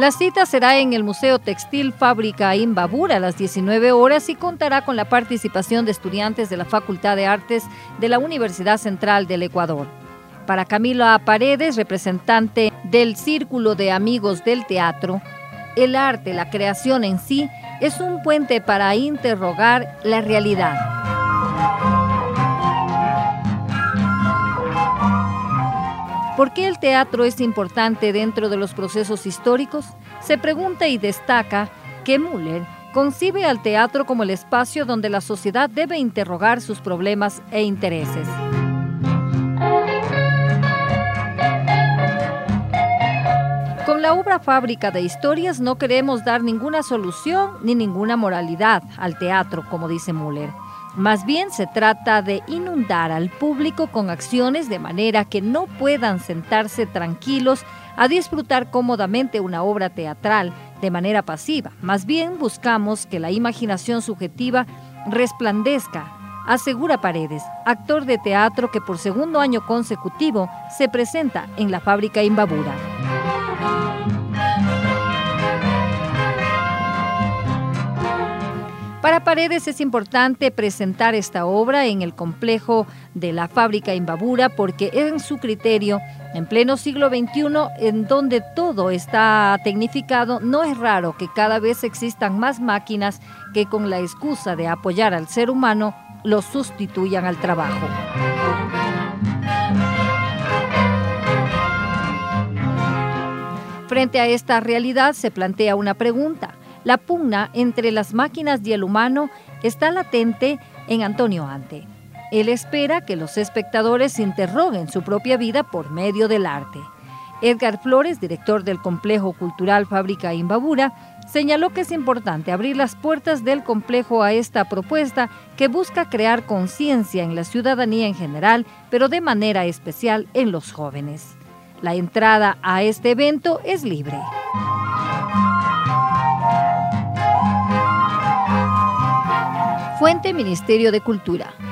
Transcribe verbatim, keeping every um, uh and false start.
La cita será en el Museo Textil Fábrica Imbabura a las diecinueve horas y contará con la participación de estudiantes de la Facultad de Artes de la Universidad Central del Ecuador. Para Camila Paredes, representante del Círculo de Amigos del Teatro, el arte, la creación en sí, es un puente para interrogar la realidad. ¿Por qué el teatro es importante dentro de los procesos históricos? Se pregunta y destaca que Müller concibe al teatro como el espacio donde la sociedad debe interrogar sus problemas e intereses. Con la obra Fábrica de Historias no queremos dar ninguna solución ni ninguna moralidad al teatro, como dice Müller. Más bien se trata de inundar al público con acciones de manera que no puedan sentarse tranquilos a disfrutar cómodamente una obra teatral de manera pasiva. Más bien buscamos que la imaginación subjetiva resplandezca, asegura Paredes, actor de teatro que por segundo año consecutivo se presenta en la Fábrica Imbabura. Para Paredes es importante presentar esta obra en el complejo de la Fábrica Imbabura porque en su criterio, en pleno siglo veintiuno, en donde todo está tecnificado, no es raro que cada vez existan más máquinas que con la excusa de apoyar al ser humano, lo sustituyan al trabajo. Frente a esta realidad se plantea una pregunta. La pugna entre las máquinas y el humano está latente en Antonio Ante. Él espera que los espectadores interroguen su propia vida por medio del arte. Edgar Flores, director del Complejo Cultural Fábrica Imbabura, señaló que es importante abrir las puertas del complejo a esta propuesta que busca crear conciencia en la ciudadanía en general, pero de manera especial en los jóvenes. La entrada a este evento es libre. Fuente: Ministerio de Cultura.